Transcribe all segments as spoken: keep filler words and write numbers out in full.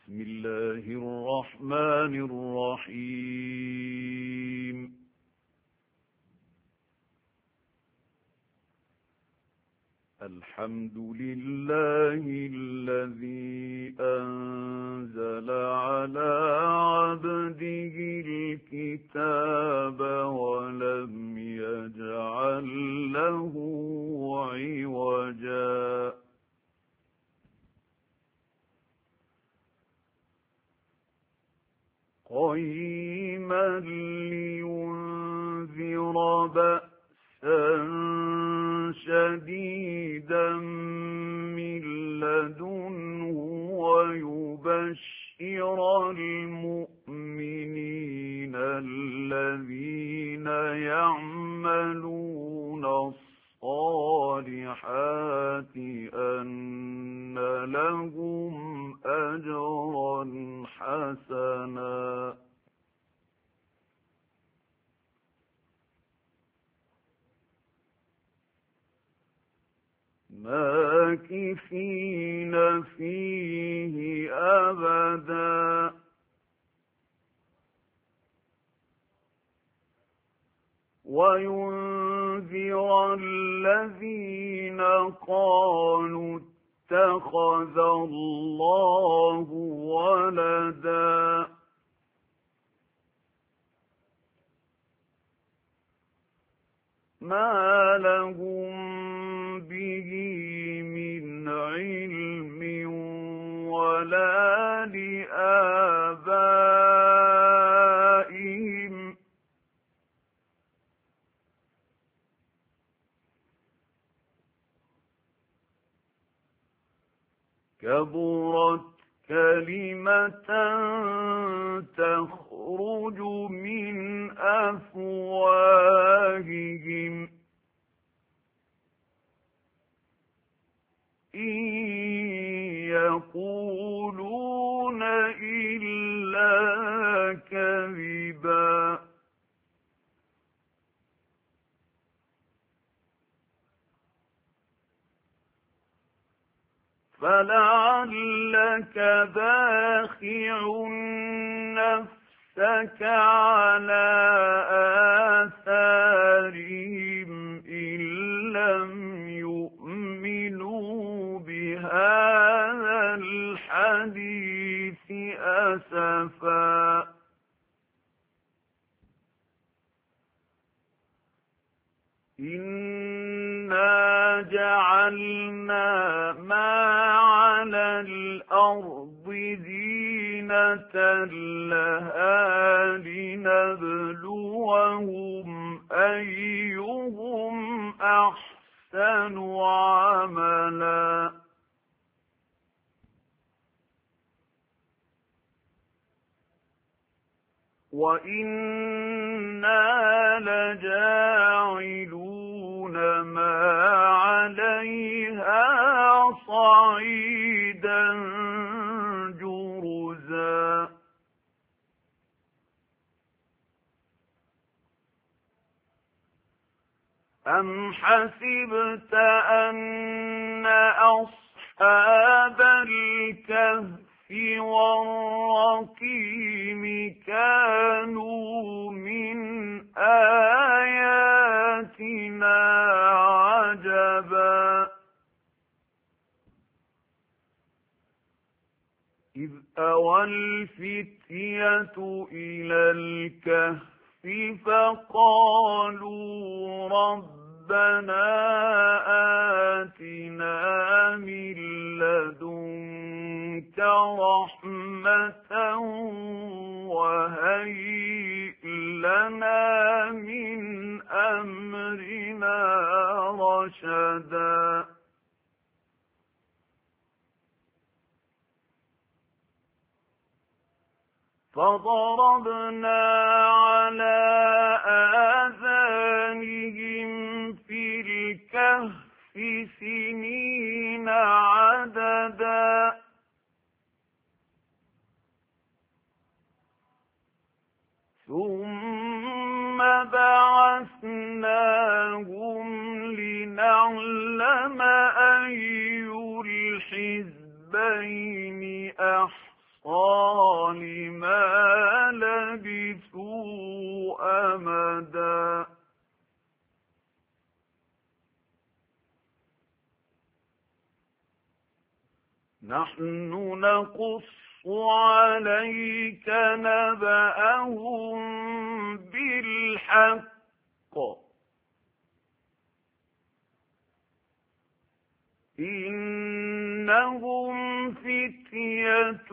بسم الله الرحمن الرحيم الحمد لله الذي أنزل على عبده الكتاب ولم يجعل له عوجا قيما لينذر بأسا شديدا من لدنه ويبشر المؤمنين الذين يعملون الصالحات أن لهم أجرا حسنا ماكثين فيه أبدا وينذر الذين قالوا اتخذ الله ولدا ما لهم به من علم ولا لآبائهم كبرت كلمة تخرج من أفواههم إن يقولون إلا كذبا فلعلك باخع نفسك على آثارهم إن لم يؤمنوا بهذا الحديث أسفا إنا جعلنا ما على الأرض زينة لها لنبلوهم أيهم أحسن عملا وإنا لجاعلون ما عليها صعيدا جرزا أم حسبت أن أصحاب الكهف والرقيم كانوا من آياتنا عجبا إذ أوى الفتية إلى الكهف فقالوا ربنا آتنا من لدنك رحمة وهيئ لنا من أمرنا رشدا فضربنا على آذانهم في الكهف سنين عددا ثم بعثناهم لنعلم أي الحزبين أحصى السلطان ما لبثوا أمدا. نحن نقص عليك نبأهم بالحق إنهم فتية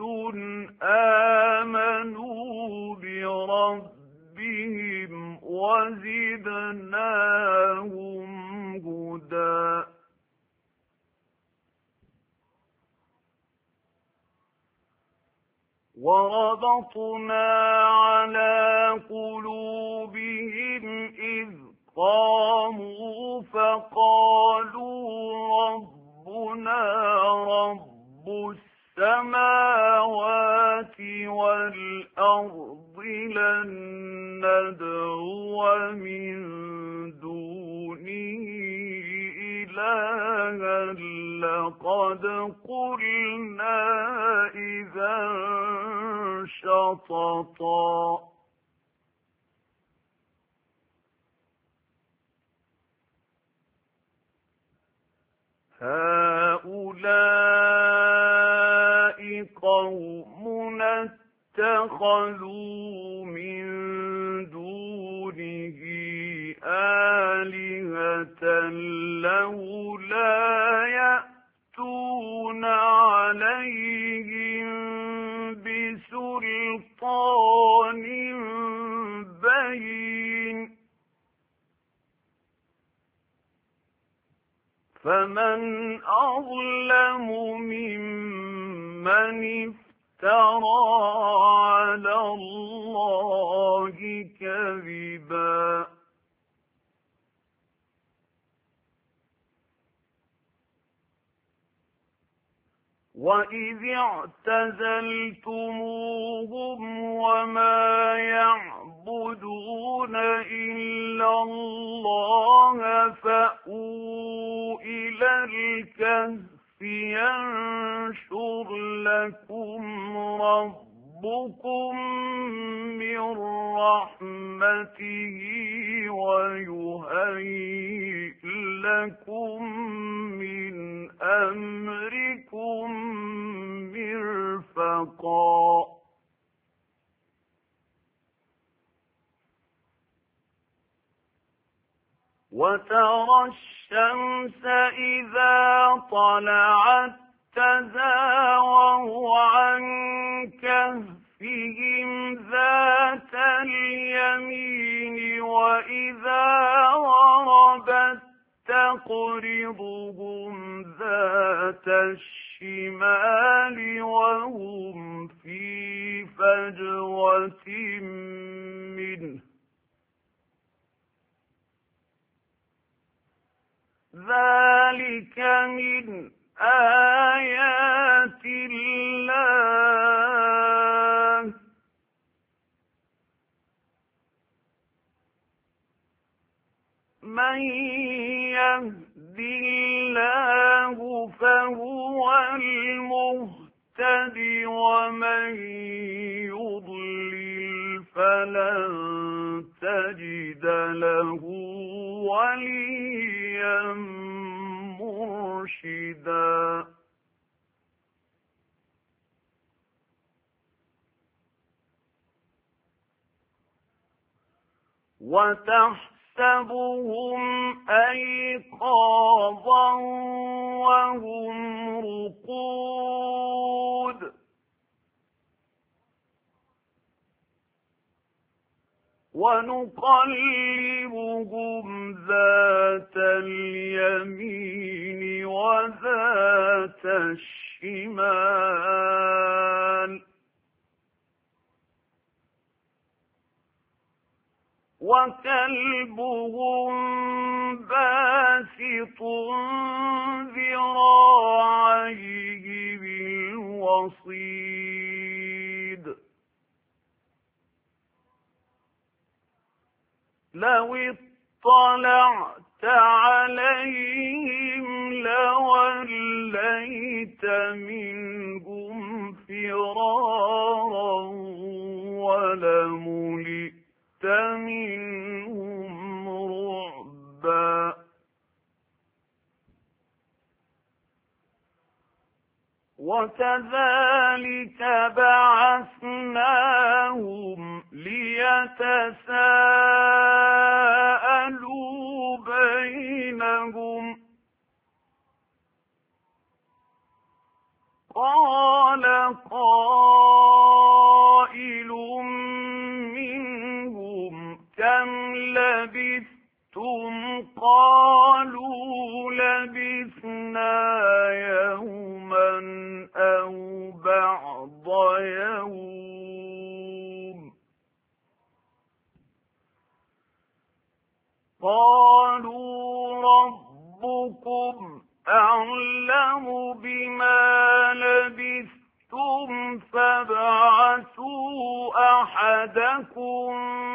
آمنوا بربهم وزدناهم هدى. وربطنا على قلوبهم إذ قاموا فقالوا ربنا رب السماوات والأرض لن ندعو من دونه إلها لقد قلنا إذا شططا. هؤلاء قوم اتخذوا من دونه آلهة لولا يأتون عليهم بسلطان بين فمن أظلم ممن افترى على الله كذبا. وإذ اعتزلتموهم وما يعبدون إلا الله فأووا إلى الكهف ينشر لكم ربكم من رحمته ويهيئ لكم من أمركم مرفقا. وترى الشمس إذا طلعت تزاور عن كهفهم ذات اليمين وإذا غربت تقرضهم ذات الشمال وهم في فجوة منه ذلك من آيات الله من يهد الله فهو المهتد ومن يضلل فلن تجد له وليا مرشدا. وتحسبهم أيقاظا وهم رقود ونقلبهم ذات اليمين وذات الشمال وكلبهم باسط ذراعيه بالوصيد لو اطلعت عليهم لوليت منهم فرارا ولملئت منهم رعبا وكذلك بعثناهم ليتساءلوا بينهم قال قائل منهم كم لبثتم قالوا لبثنا يوما أو بعض يوم قالوا ربكم أعلم بما لبثتم فابعثوا أحدكم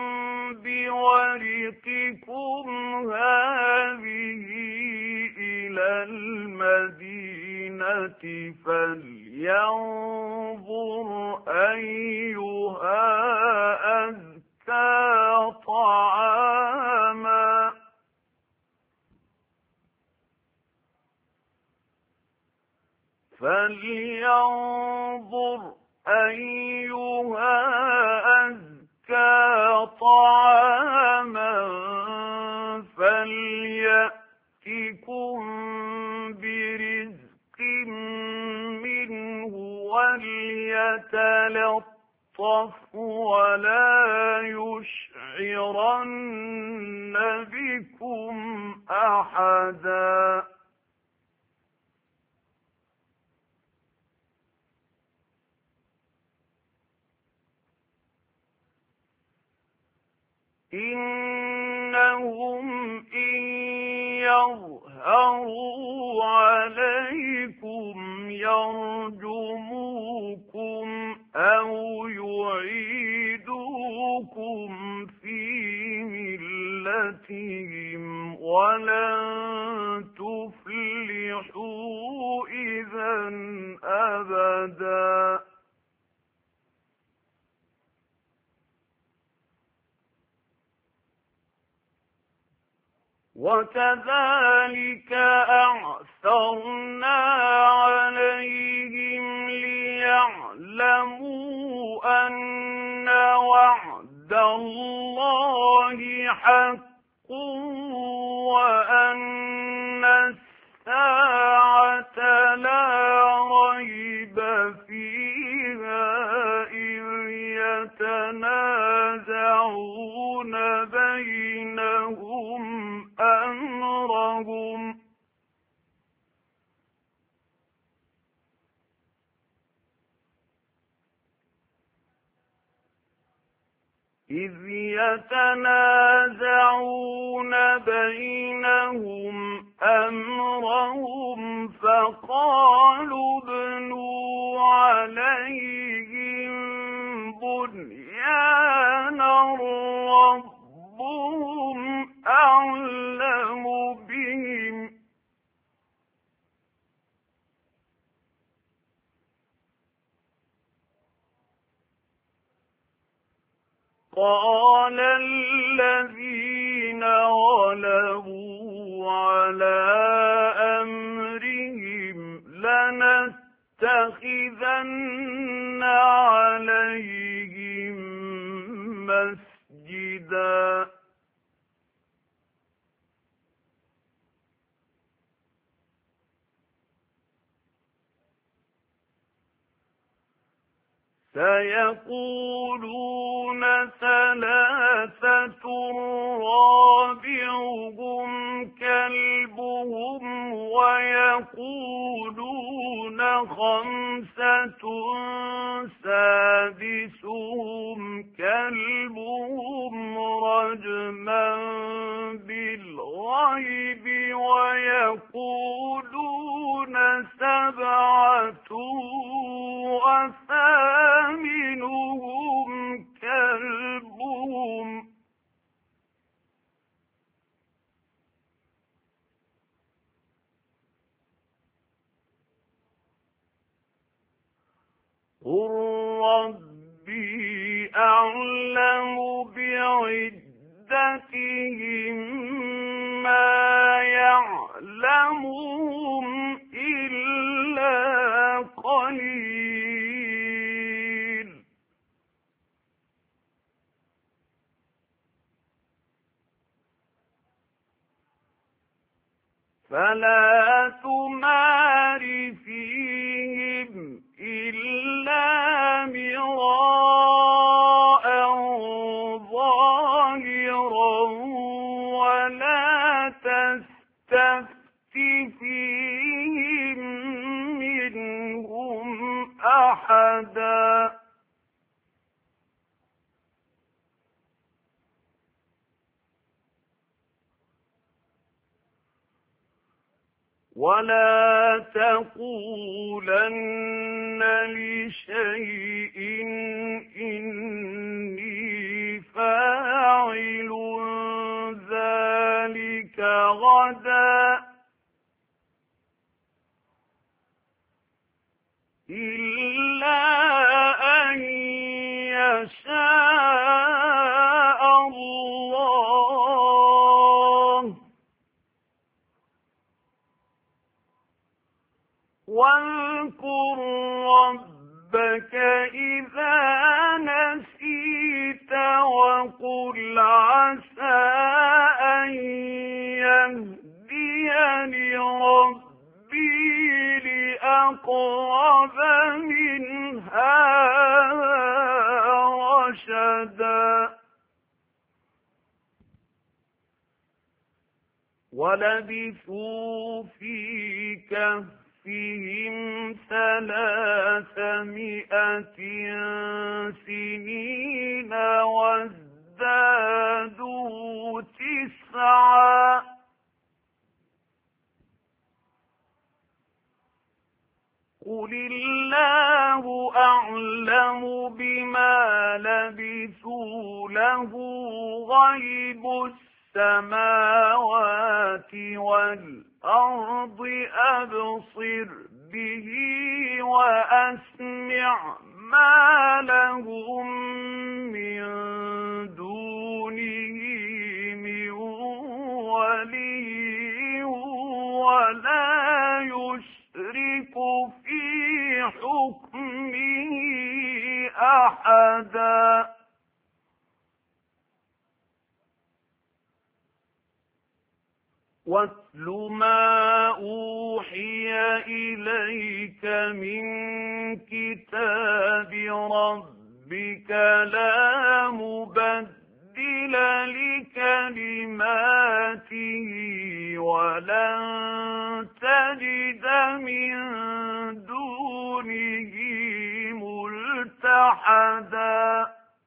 بورقكم هذه إلى المدينة فلينظر أيها أزكى طعاما فلينظر أيها أزكى طعاما فليأتكم برزق منه وليتلطف ولا يشعرن بكم أحدا إنهم إن يظهروا عليكم يرجموكم أو يعيدوكم في ملتهم ولن تفلحوا إذا أبدا وكذلك أعثرنا عليهم ليعلموا أن وعد الله حق وأن الساعة لا ريب فيها إذ يتنازعون بينهم أمرهم إذ يتنازعون بينهم أمرهم فقالوا ابنوا عليهم بنيانا ربهم أعلم بهم قال الذين غلبوا على أمرهم لنتخذن عليهم مسجدا سيقولون ثلاثة رابعهم كلبهم ويقولون خمسة سادسهم كلبهم رجما بالغيب ويقولون سبعة وثامنهم كلبهم قل ربي أعلم بعدتهم ما يعلمهم إلا قليل فلا تمار فيهم إلا مراء ظاهرا ولا تستفت فيهم منهم أحدا ولا تقولن لشيء إني فاعل ذلك غدا إلا أن يشاء الله واذكر ربك إذا نسيت وقل عسى أن يهديني ربي لأقرب من هذا رشدا ولبثوا في كهف فيهم ثلاثمائة سنين وازدادوا تسعا قل الله أعلم بما لبثوا له غيب السماوات والأرض أبصر به وأسمع ما لهم من دونه من ولي ولا يشرك في حكمه أحدا واتل ما أوحي إليك من كتاب ربك لا مبدل لكلماته ولن تجد من دونه ملتحدا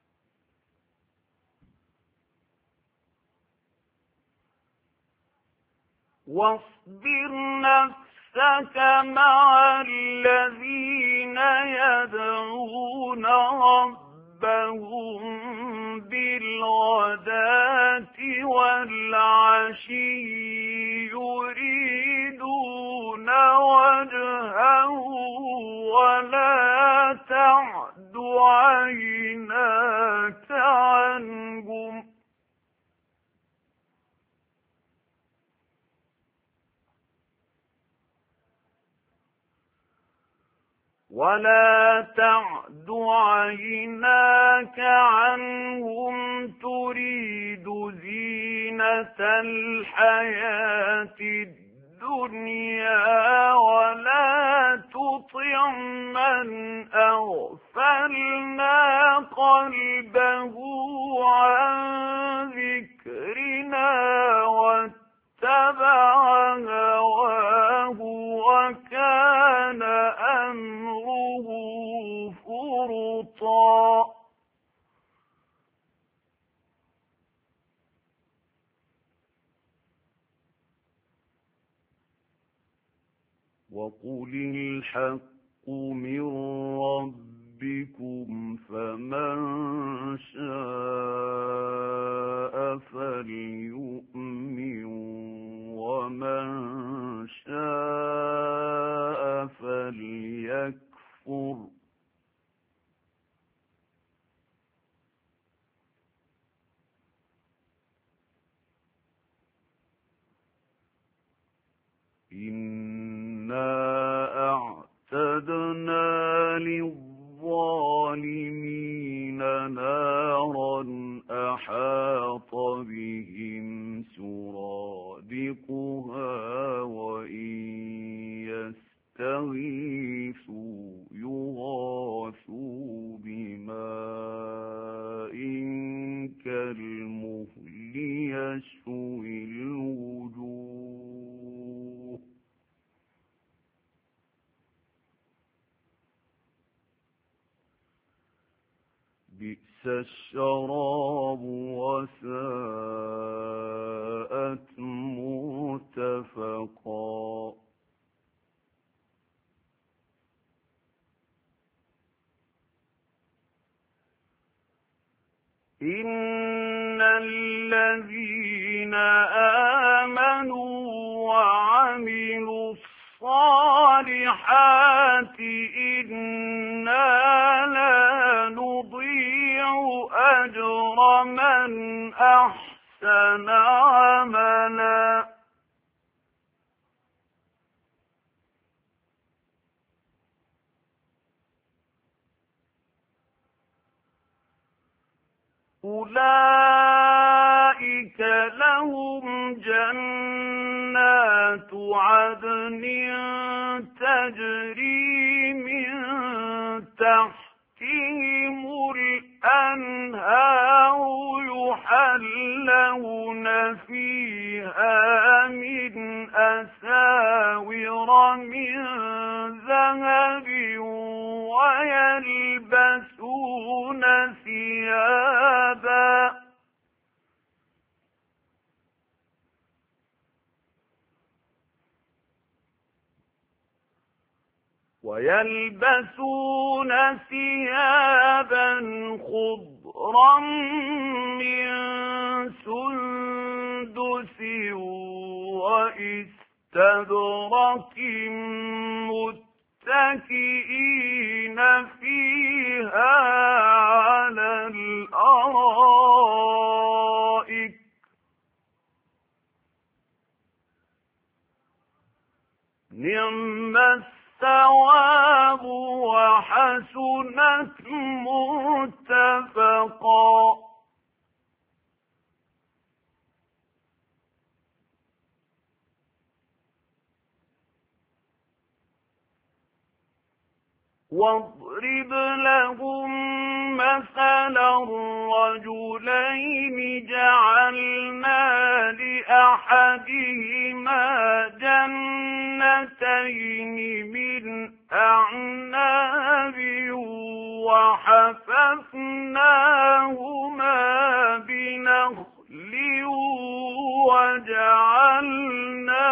واصبر نفسك مع الذين يدعون ربهم بالغداة والعشي يريدون وجهه ولا تعد عيناك عنهم ولا تعد عيناك عنهم تريد زينة الحياة الدنيا ولا تطع من أغفلنا قلبه عن ذكرنا واتبع هواه وكان أمره فرطا وقل الحق من ربكم فمن شاء فليؤمن ومن شاء فليكفر بئس الشراب وساءت مرتفقا إن الذين آمنوا وعملوا الصالحات إنا لا نضيع أجر من أحسن عملا أولئك لهم جنات عدن تجري من تحتهم الأنهار يحلون فيها من أساور من ذهب ويلبسون ثيابا ويلبسون ثيابا خضرا من سندس وإستبرق متكئين فيها على الأرائك نعم الثواب وحسنت مرتفقا واضرب لهم مثلا الرجلين جعلنا لأحدهما جنتين من أعناب وحففناهما بنخل وجعلنا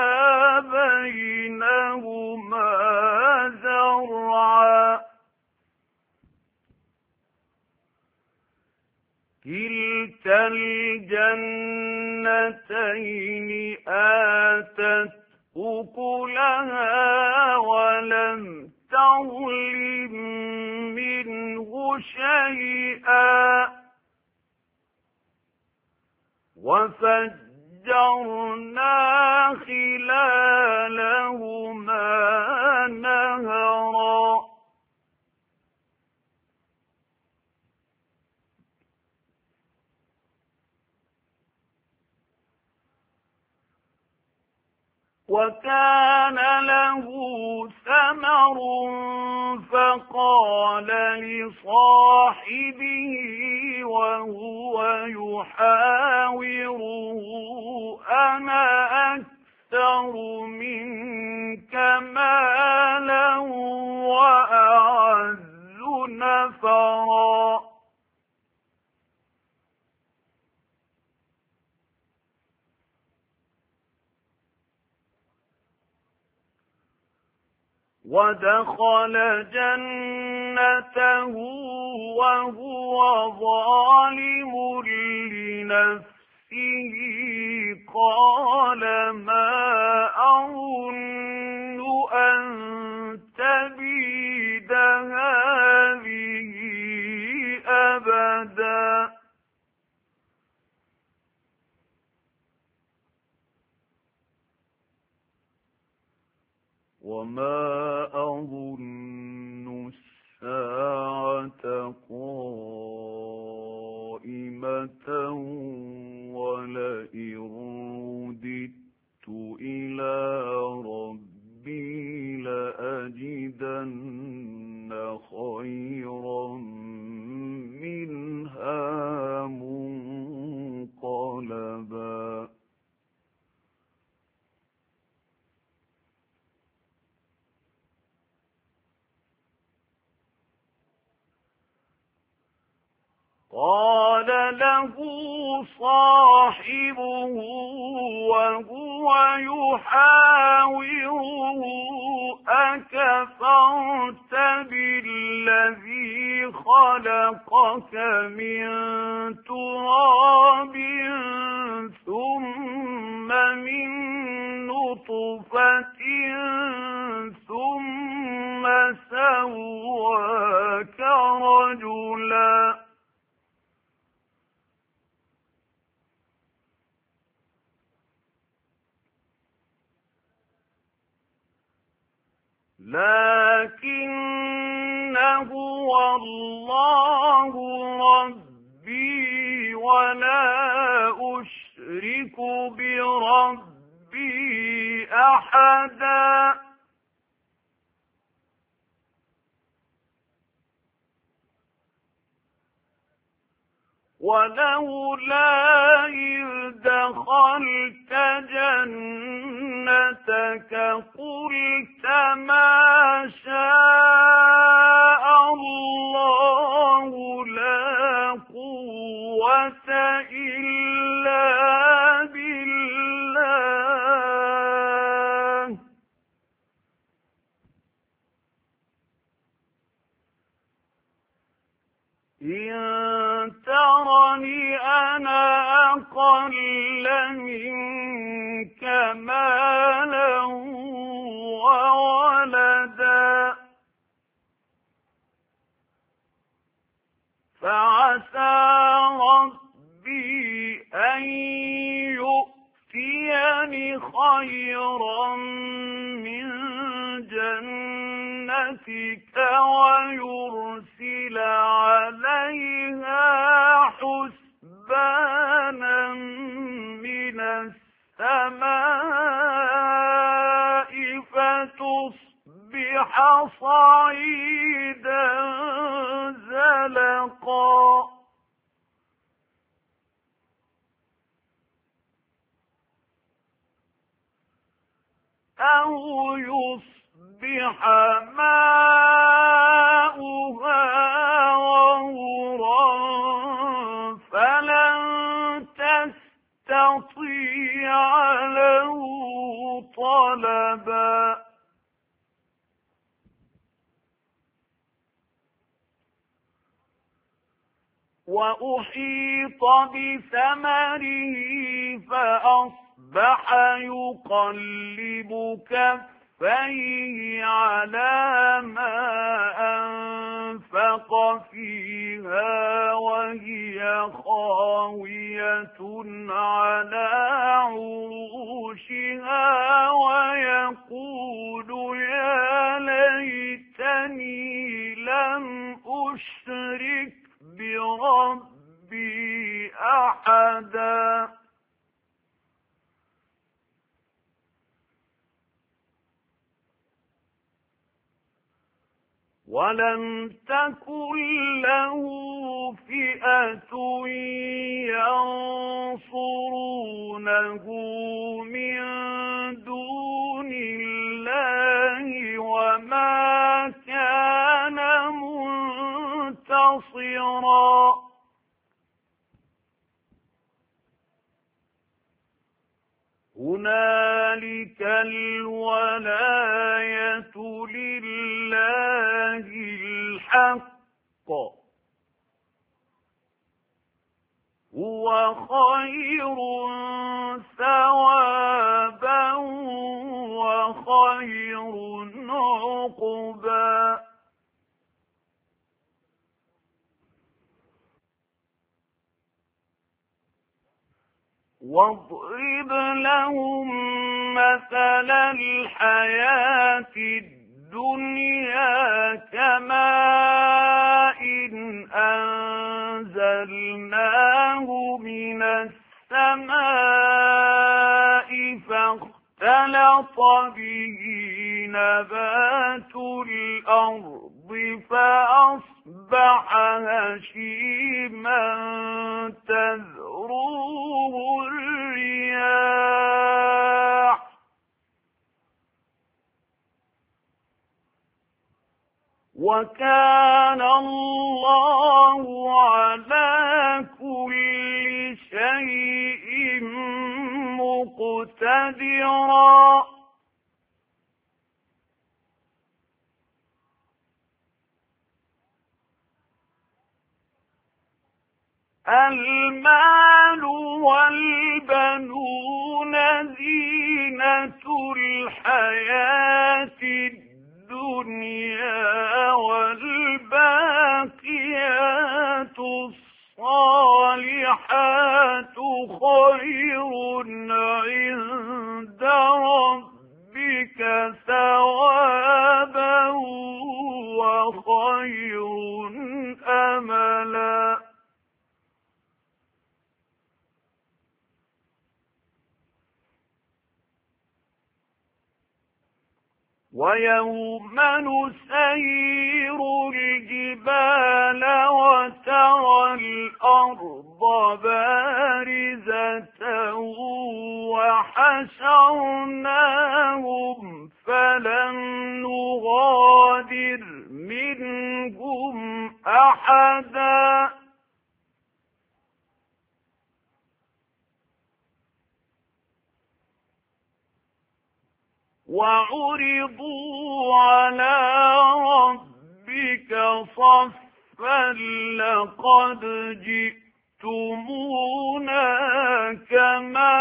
بينهما زرعا كلتا الجنتين آتت أكلها ولم تظلم منه شيئا وفجرنا خلالهما نهرا وكان له ثمر فقال لصاحبه وهو يحاوره أنا أكثر منك مالا وأعز نفرا ودخل جنته وهو ظالم لنفسه قال ما أظن أن تبيد هذه أبدا وما أظن الساعة قائمة ولئن رددت إلى ربي لأجدن خيرا منها منقلبا قال له صاحبه وهو يحاوره أكفرت بالذي خلقك من تراب ثم من نطفة ثم سواك رجلا لكن هو الله ربي ولا أشرك بربي أحدا ولولا إذ دخلت جنتك قلت ما شاء الله لا قوة إلا بالله إن ترني أنا أقل منك مالا وولدا فعسى ربي أن يؤتيني خيرا من جنتك ويرسل عليها حسبانا من السماء فتصبح صعيدا زلقا أو يصبح ماؤها غورا فلن تستطيع له طلبا وأحيط بثمره فأصبح يقلب كفيه على ما أنفق فيها وهي خاوية على عروشها ويقول يا ليتني لم أشرك بربي أحدا ولم تكن له فئة ينصرونه من دون الله وما كان منتصرا هنالك الولاية لله الحق هو خير ثوابا وخير عقبا واضرب لهم مثل الحياة الدنيا كماء أنزلناه من السماء فاختلط به نبات الأرض فأصبح هشيما تذروه الرياح وكان الله على شيء مقتدرا المال والبنون زينة الحياة الدنيا والباقيات الصالحات خير عند ربك ثوابا وخير أملا ويوم نسير الجبال وترى الأرض بارزة وحشرناهم فلم نغادر منهم أحدا وعرضوا على ربك صفا لقد جئتمونا كما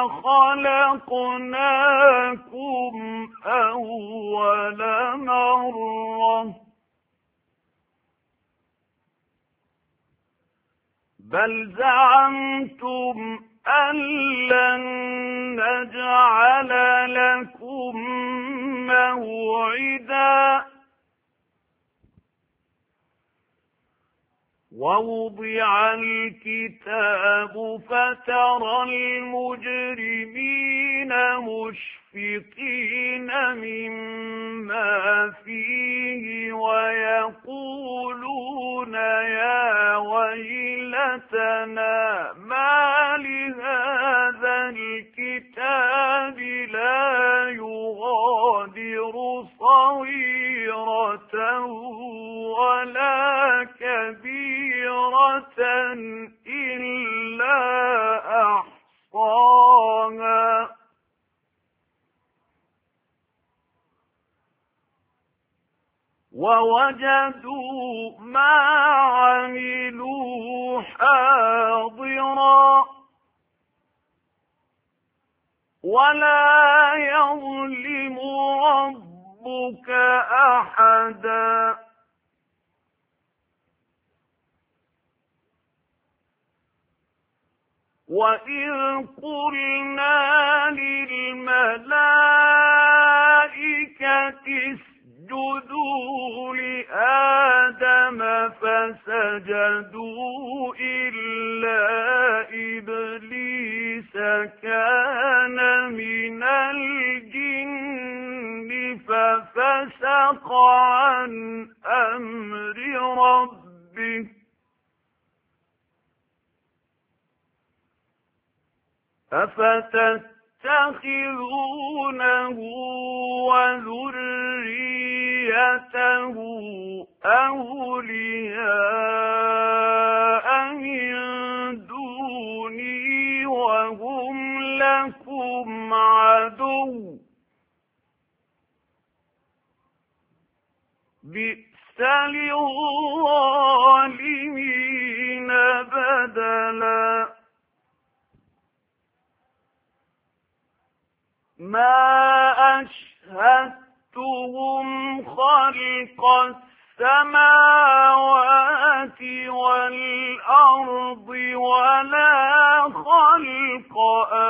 خلقناكم أول مرة بل زعمتم أن لن نجعل لكم موعدا ووضع الكتاب فترى المجرمين مشفقين مما فيه ويقولون يا ويلتنا ما لهذا الكتاب لا يغادر صغيرة ولا كبيرة إلا أحصاها ووجدوا ما عملوا حاضرا ولا يظلم ربك أحدا وإذ قلنا للملائكة اسجدوا لآدم فسجدوا إلا إبليس كان من الجن ففسق عن أمر ربه أفتتخذونه وذريته أولياء من دوني وهم لكم عدو بئس للظالمين بدلا ما أشهدتهم خلق السماوات والأرض ولا خلق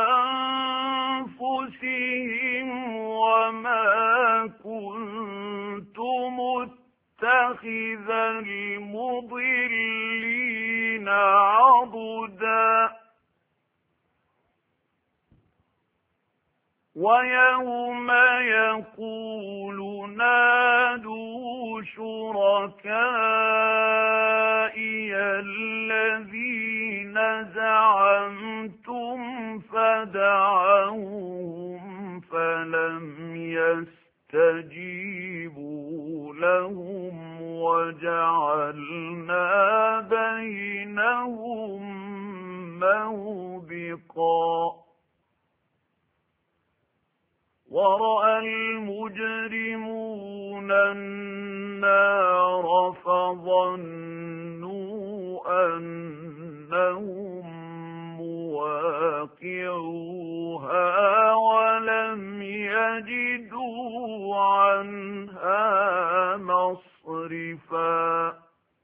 أنفسهم وما كنت متخذ المضلين عضدا ويوم يقول نادوا شركائي الذين زعمتم فدعوهم فلم يستجيبوا لهم وجعلنا بينهم موبقا ورأى المجرمون النار فظنوا أنهم مواقعوها ولم يجدوا عنها مصرفا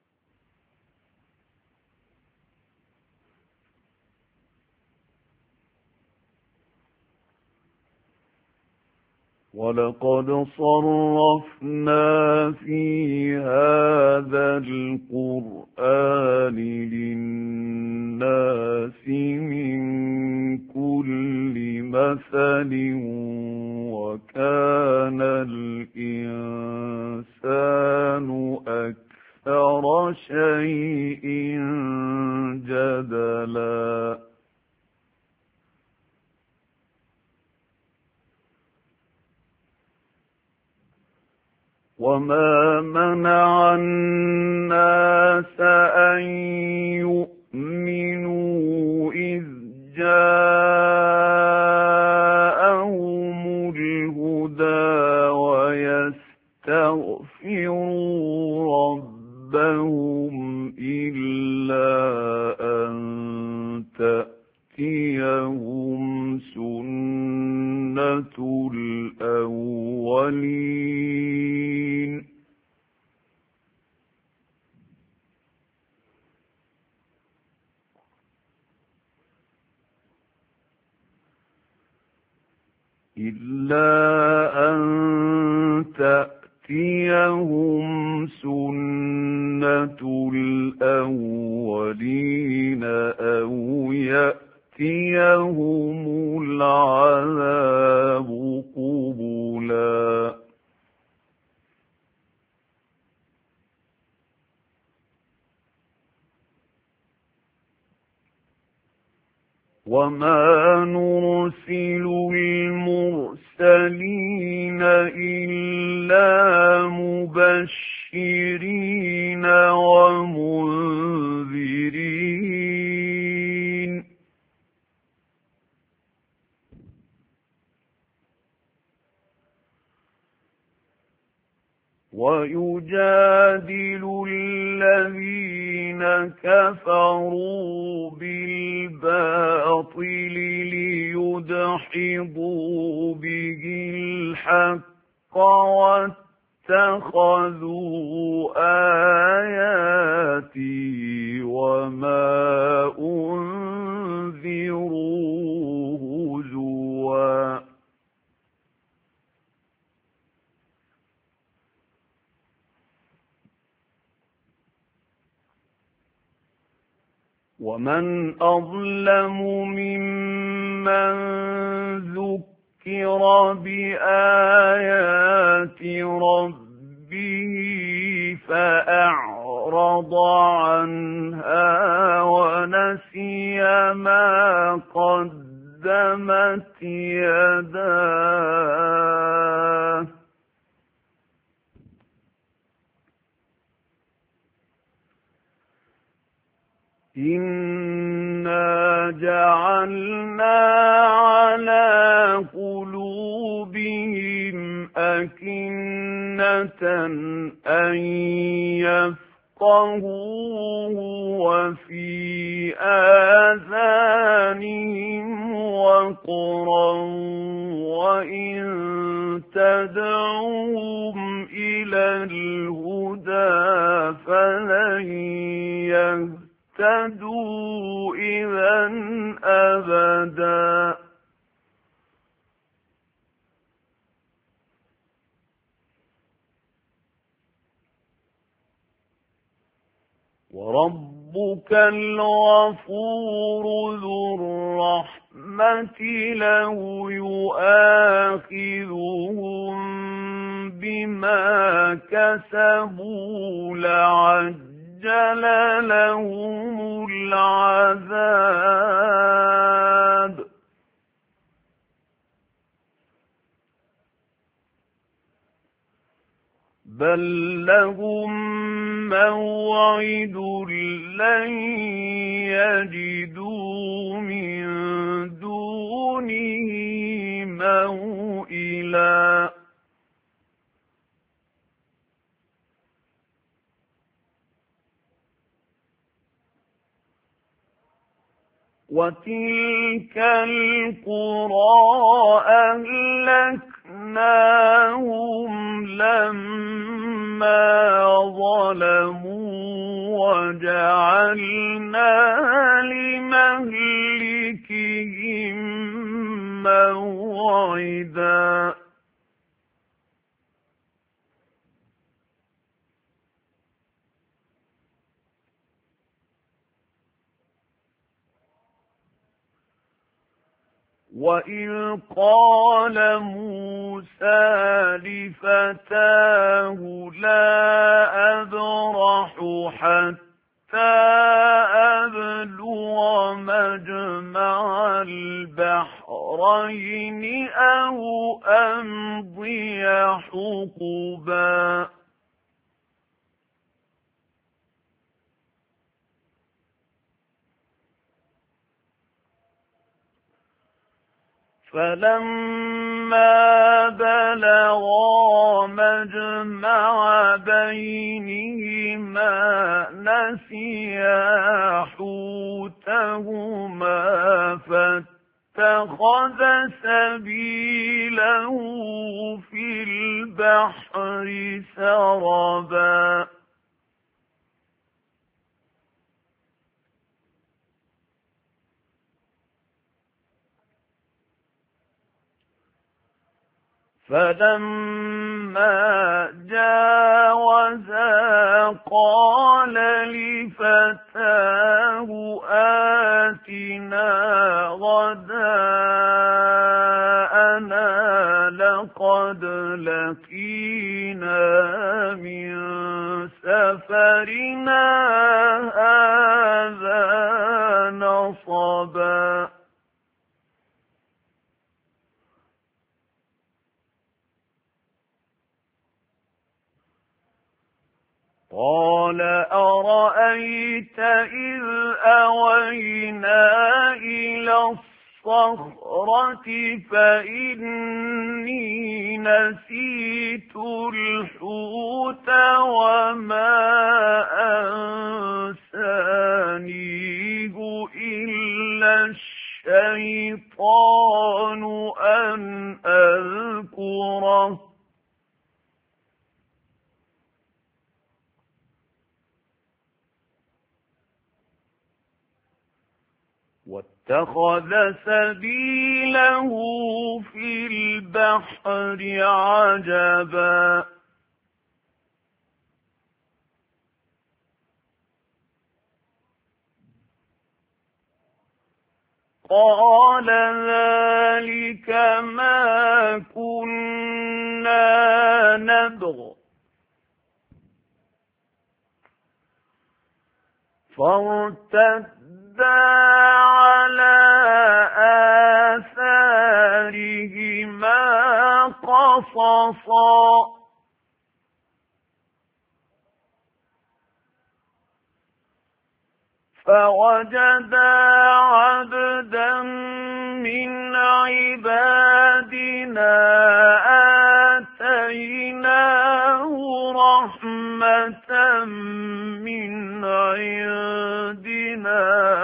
ولقد صرفنا في هذا القرآن للناس من كل مثل وكان الإنسان أكثر شيء جدلا وما منع الناس أن يؤمنوا إذ جاءهم الهدى ويستغفروا ربهم إلا أن تأتيهم سنة الأولين إلا أن تأتيهم سنة الأولين أو يأتيهم العذاب قبلا وما نرسل المرسلين إلا مبشرين ومنذرين ويجادل الذين كفروا بالباطل ليدحضوا به الحق واتخذوا آياتي وما أنذروا هزوا ومن أظلم ممن ذكر بآيات ربه فأعرض عنها ونسي ما قدمت يداه إنا جعلنا على قلوبهم أكنة أن يفقهوه وفي آذانهم وقرا وإن تدعوهم إلى الهدى فلن يهتدوا اهتدوا إذا أبدا وربك الغفور ذو الرحمة لو يؤاخذهم بما كسبوا لعجل جل لهم العذاب بل لهم موعد لن يجدوا من دونه موئلا سبيلا وتلك القرى أهلكناهم لما ظلموا وجعلنا لمهلكهم موعدا وَإِذْ قَالَ مُوسَى لِفَتَاهُ لَا أَبْرَحُ حَتَّى أَبْلُغَ مَجْمَعَ الْبَحْرَيْنِ أَوْ أَمْضِيَ حُقُبًا فَلَمَّا بَلَغَا مَجْمَعَ بَيْنِهِمَا نَسِيَا حُوتَهُمَا فَاتَّخَذَ سَبِيلَهُ فِي الْبَحْرِ سَرَبًا فَلَمَّا جَاوَزَا قَالَ لِفَتَاهُ آتِنَا غَدَاءَنَا لَقَدْ لَقِينَا مِنْ سَفَرِنَا هَذَا نَصَبًا قَالَ أَرَأَيْتَ إِذْ أَوَيْنَا إِلَى الصَّخْرَةِ فَإِنِّي نَسِيتُ الْحُوتَ وَمَا أَنسَانِيهُ إِلَّا الشَّيْطَانُ أَنْ أَذْكُرَهُ وَاتَّخَذَ سَبِيلَهُ فِي الْبَحْرِ عَجَبًا قَالَ ذَلِكَ مَا كُنَّا نَبْغِ فَارْتَدَّا عَلَى آثَارِهِمَا قَصَصًا فَوَجَدَا عَبْدًا مِنْ عِبَادِنَا آتَيْنَاهُ رَحْمَةً مِنْ عِنْدِنَا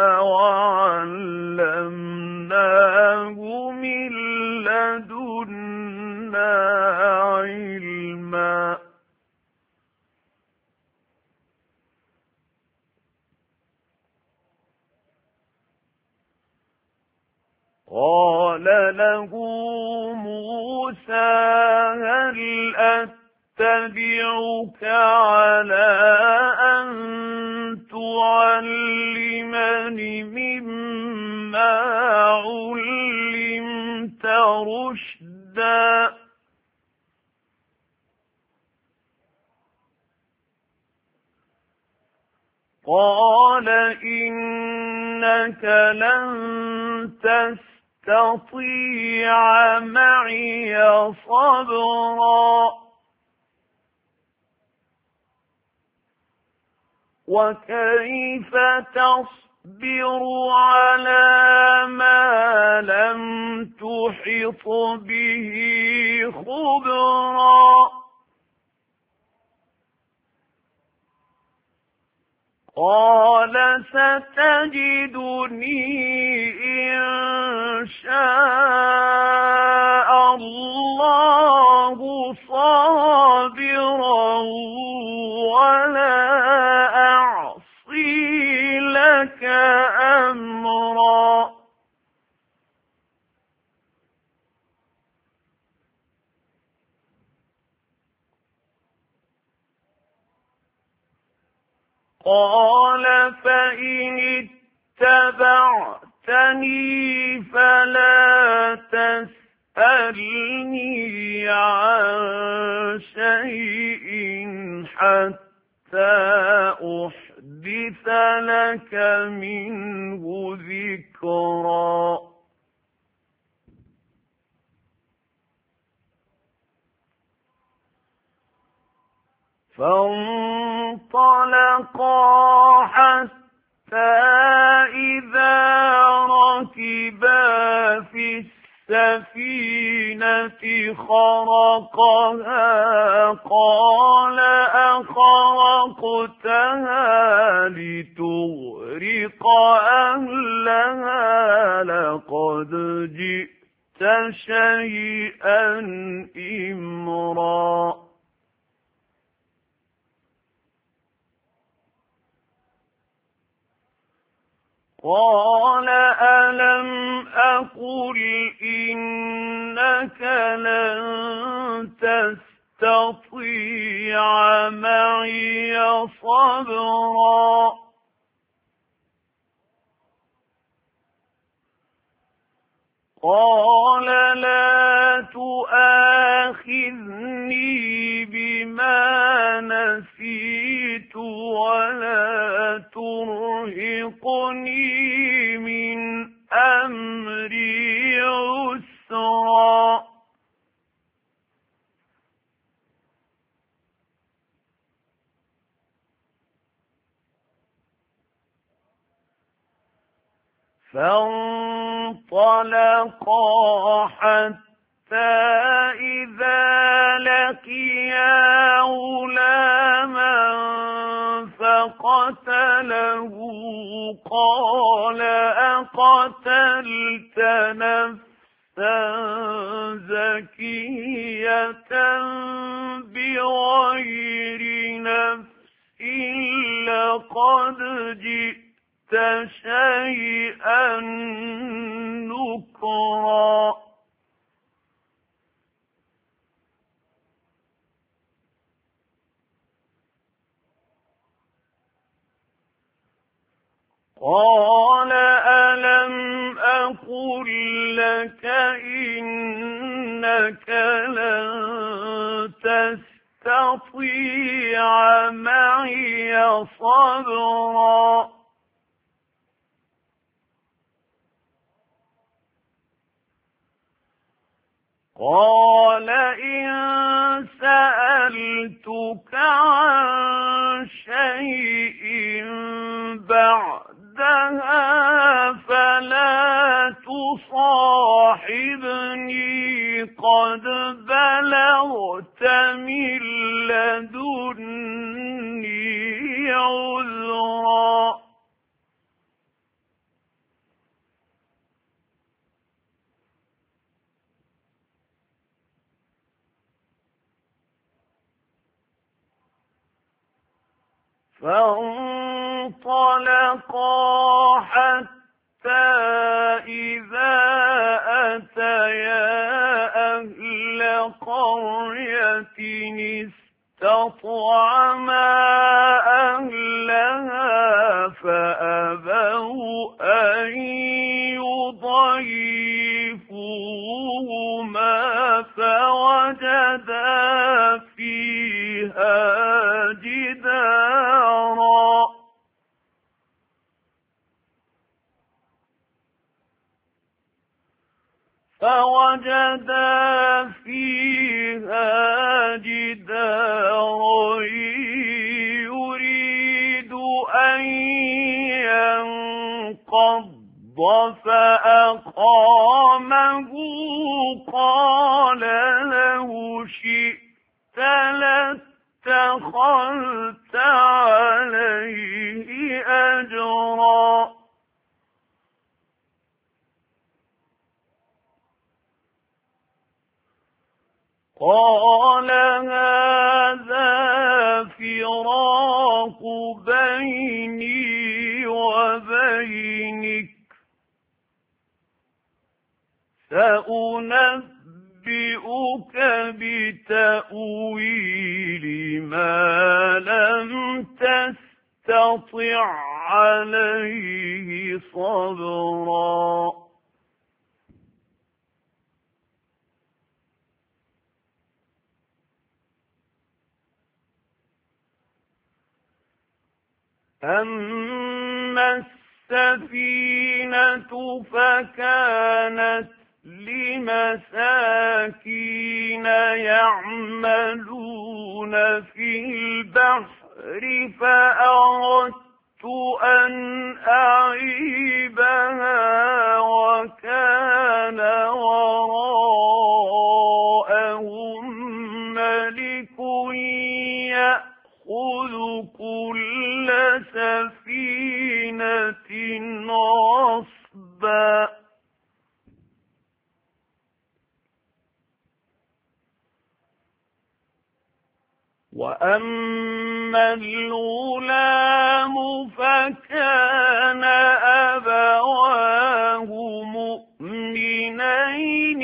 وَعَلَّمْنَاهُ مِنْ لَدُنَّا عِلْمًا قَالَ لَهُ مُوسَى هَلْ أَتَّبِعُكَ عَلَى أَن تُعَلِّمَنِ مِمَّا عُلِّمْتَ رُشْدًا قَالَ إِنَّكَ لَن تَسْتَطِيعَ مَعِيَ صَبْرًا وَكَيْفَ تَصْبِرُ تصبر على ما لم تحط به خبرا قال ستجدني إن شاء الله صابرا ولا أعصي لك أمرا قال فإن اتبعتني فلا تسألني عن شيء حتى أحدث لك منه ذكرا فانطلقا حتى إذا ركبا في السفينة خرقها قال أخرقتها لتغرق أهلها لقد جئت شيئا إمرا قال ألم أقل إنك لن تستطيع معي صبرا قال لا تؤاخذني بما نسيت ولا ترهقني من أمري عسرا فانطلقا حتى إذا لقيا غلاما فقتله قال أقتلت نفسا زكية بغير نفس لقد جئت شيئا نكرا قال ألم أقل لك إنك لن تستطيع معي صبرا قال إن سألتك عن شيء بعدها فلا تصاحبني قد بلغت من لدني عذرا فانطلقا حتى إذا أتيا أهل قرية استطعما أهلها فأبوا أن يضيفوهما فوجدا فيها جدارا فوجدا فيها جدارا يريد أن انقض فأقامه قال لو شئت لاتخذت عليه أجرا. قال هذا فراق بيني وبينك سأنبئك بتأويل ما لم تستطع عليه صبرا. أما السفينة فكانت لمساكين يعملون في البحر فأردت أن أعيبها وكان وراءهم ملك يأخذ كل سفينة غصبا. وأما الغلام فكان أبواه مؤمنين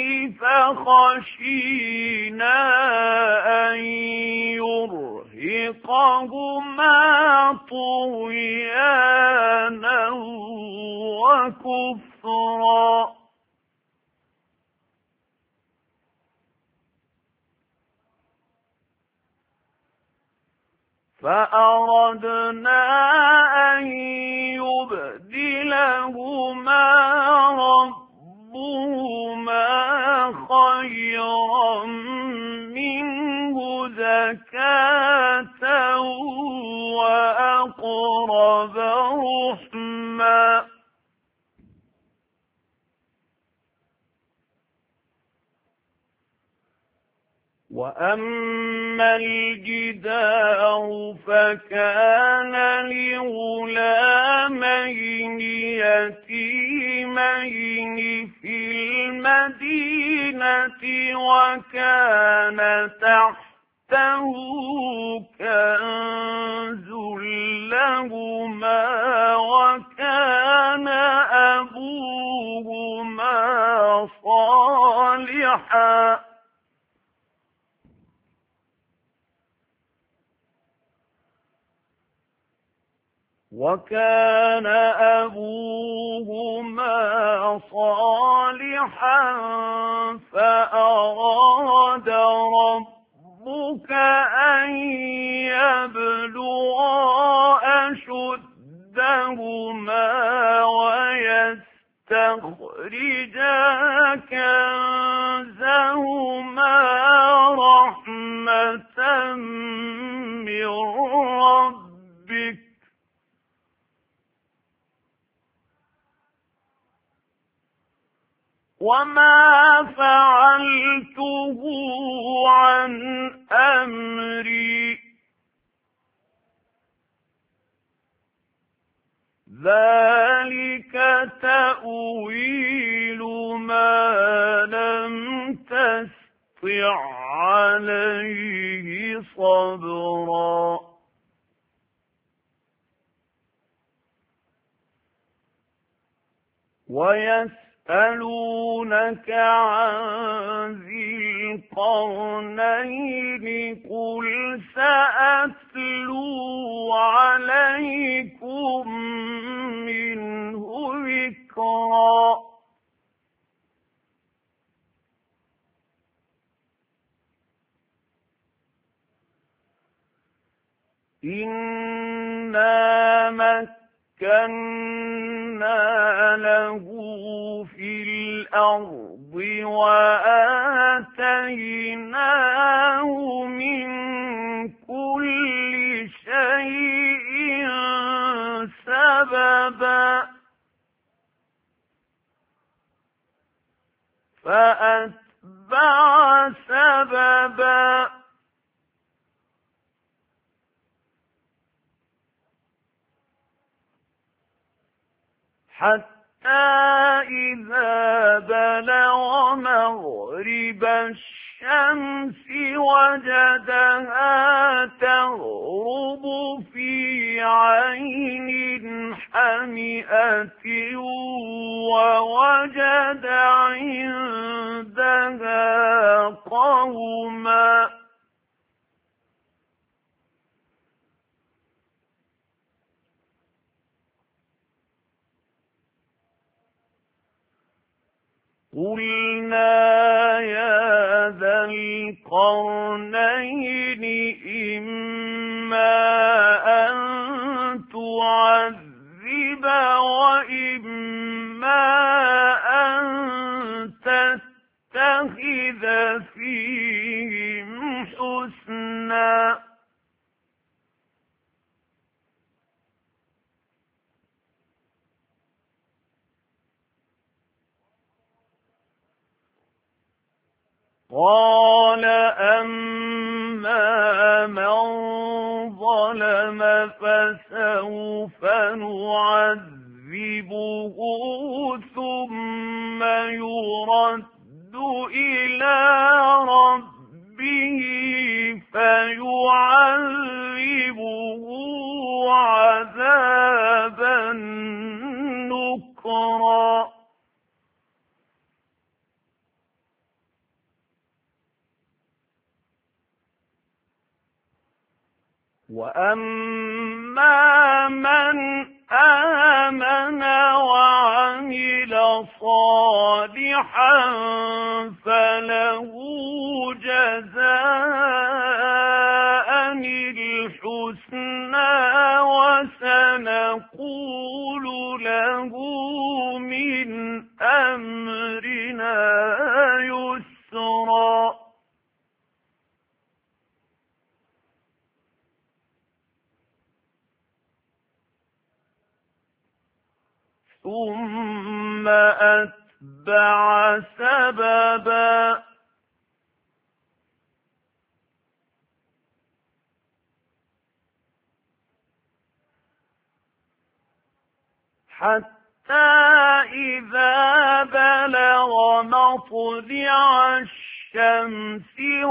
فخشينا أن يرهقهما طغيانا وكفرا. فأردنا أن يبدلهما ربهما خيرا منه زكاة وأقرب رحما. وأما الجدار فكان لغلامين يتيمين في المدينة وكان تحته كنز لهما وكان أبوهما صالحا وكان أبوهما صالحا فأراد ربك أن يبلغا أشدهما ويستخرجا كنزهما رحمة من ربك وما فعلته عن أمري ذلك تأويل ما لم تستطع عليه صبرا. ويسألونك عن ذي القرنين قل سأتلو عليكم منه ذكرا. إنا مكنا له في الأرض وآتيناه من كل شيء سببا عذابا حتى إذا بلغ مغرب الشمس وجدها تغرب في عين حمئة ووجد عندها قوما قلنا يا ذا القرنين إما أن تعذب وإما أن تتخذ فيهم حسنا قال أما من ظلم فسوف نعذبه ثم يرد إلى ربه فيعذبه عذابا نكرا وأما من آمن وعمل صالحا فله جزاء الحسنى وسنقول له من أمرنا يسرا ثم أتبع سببا حتى إذا بلغ مطلع الشمس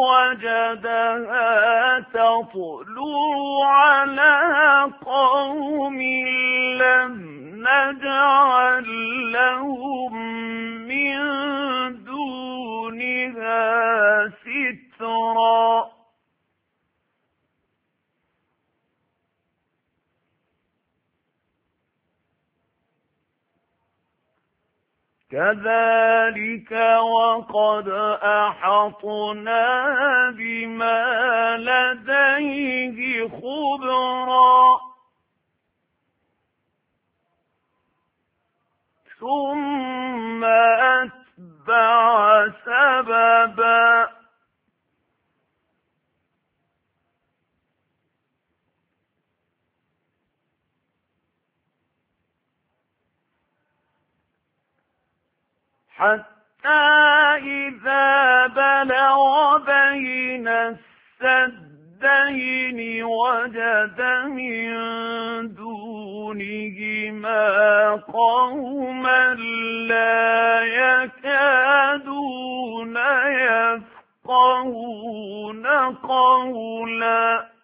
وجدها تطلع على قوم لم نجعل لهم من دونها سترا كذلك وقد أحطنا بما لديه خبرا ثم أتبع سببا حتى إذا بلغ بين السدين وجد من دونهما قوما لا يكادون يفقهون قولا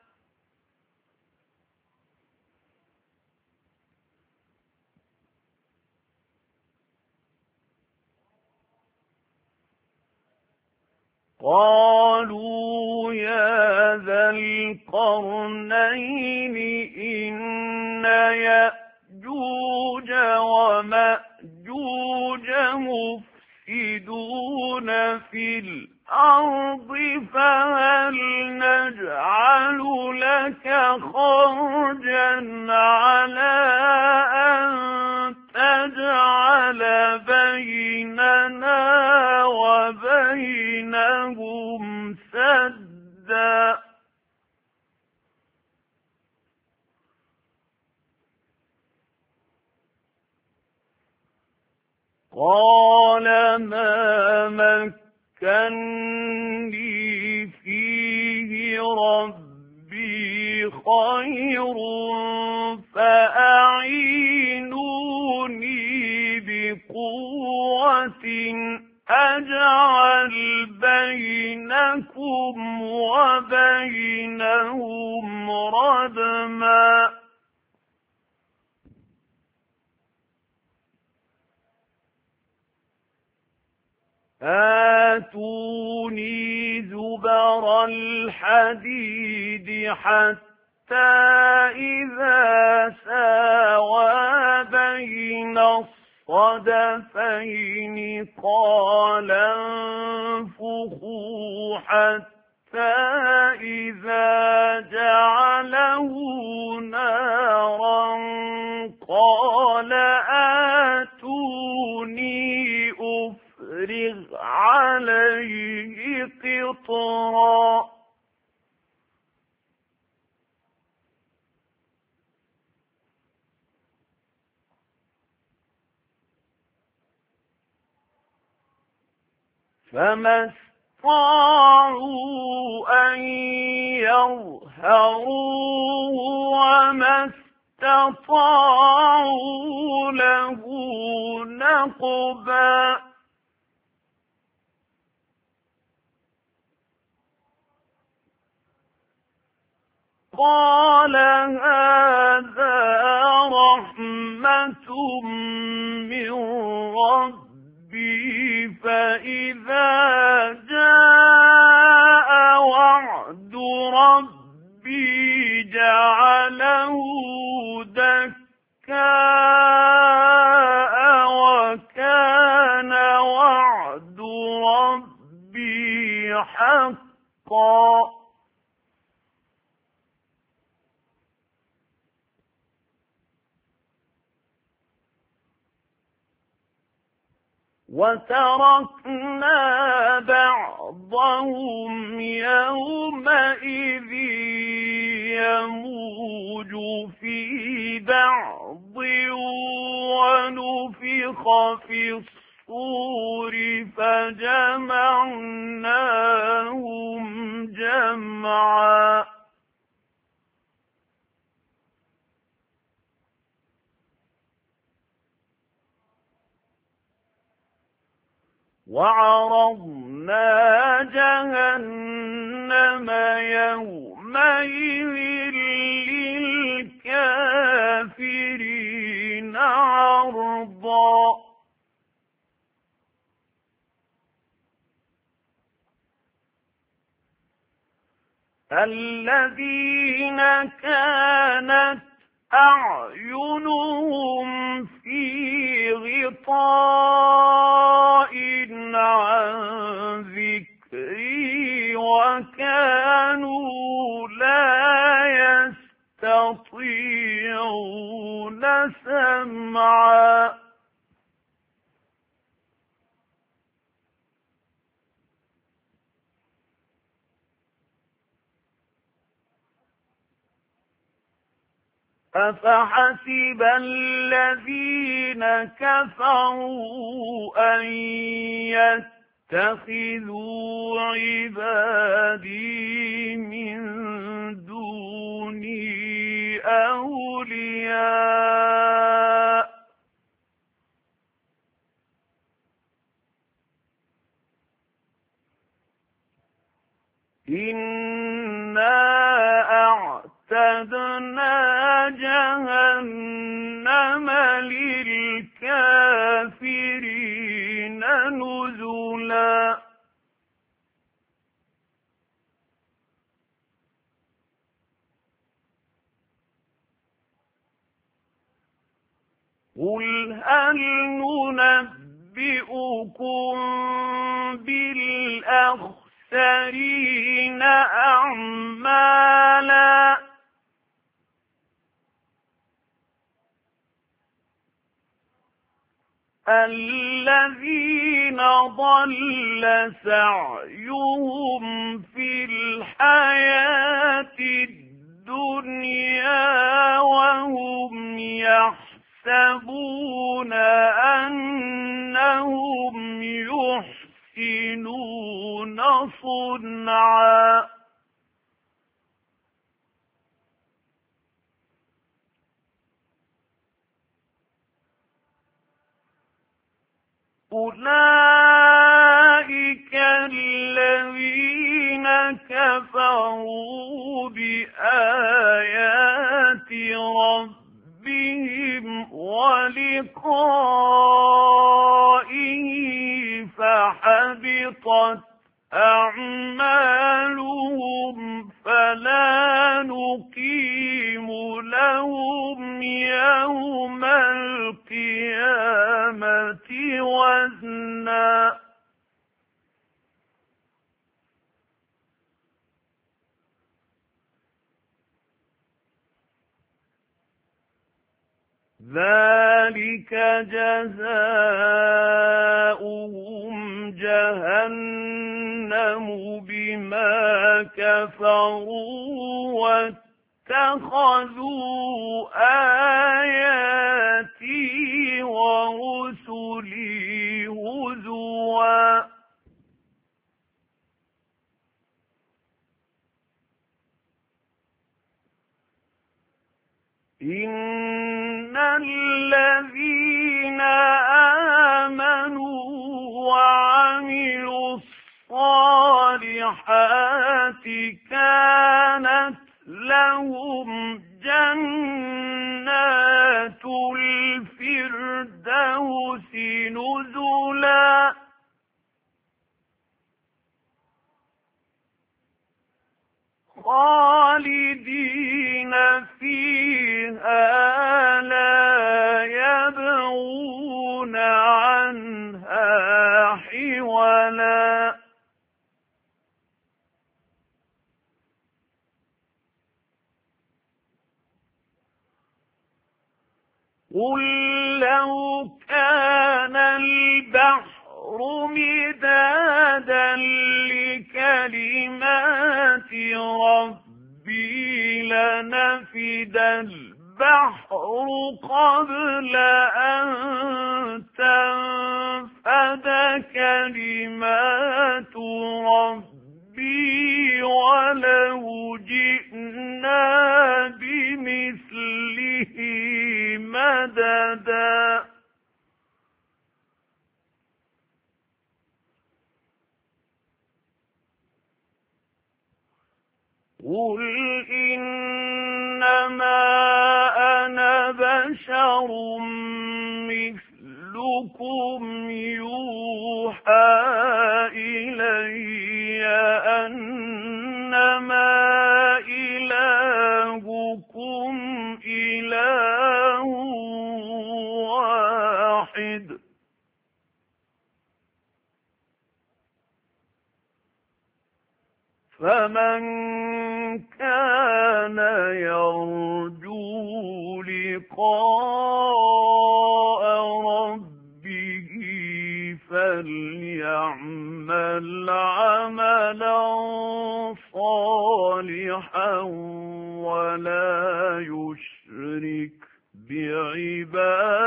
قالوا يا ذا القرنين إن يأجوج ومأجوج مفسدون في الأرض فهل نجعل لك خرجا على أن تجعل بيننا وبينهم سدا قال ما مكني خير فأعينوني بقوة أجعل بينكم وبينهم ردما آتوني زبر الحديد حتى إذا ساوى بين الصدفين قال انفخوا حتى إذا جعله نارا قال آتوني أفرغ عليه قطرا فما استطاعوا أن يظهروه وما استطاعوا له نقبا قال هذا رحمة من ربي فإذا جاء وعد ربي جعله دكاء وكان وعد ربي حقا وتركنا بعضهم يومئذ يموج في بعض ونفخ في الصور فجمعناهم جمعا وعرضنا جهنم يومئذ للكافرين عرضا الذين كانت أعينهم في غطاء عن ذكري وكانوا لا يستطيعون سمعا أفحسب الذين كفروا أن يتخذوا عبادي من دوني أولياء إنا أعتدنا جهنم للكافرين نزلا قل هل ننبئكم بالأخسرين أعمالا الذين ضل سعيهم في الحياة الدنيا وهم يحسبون أنهم يحسنون صنعا أولئك الذين كفروا بآيات ربهم ولقائه فحبطت أعمالهم فلا نقيم لهم يوم القيامة وزنا ذلك جزاؤهم جهنم بما كفروا واتخذوا آياتي ورسلي هزوا إن الذين آمنوا وعملوا الصالحات كانت لهم جنات الفردوس نزلا خالدين فيها لا يبغون عنها حولا قل لو كان البحر مدادا لكلمات ربي لنفد البحر قبل أن تنفد كلمات ربي ولو جئنا بمثله مددا قل إنما أنا بشر مثلكم يوحى إلي أنما إلهكم إله واحد فمن كان يرجو لقاء ربه فليعمل عملا صالحا ولا يشرك بعبادة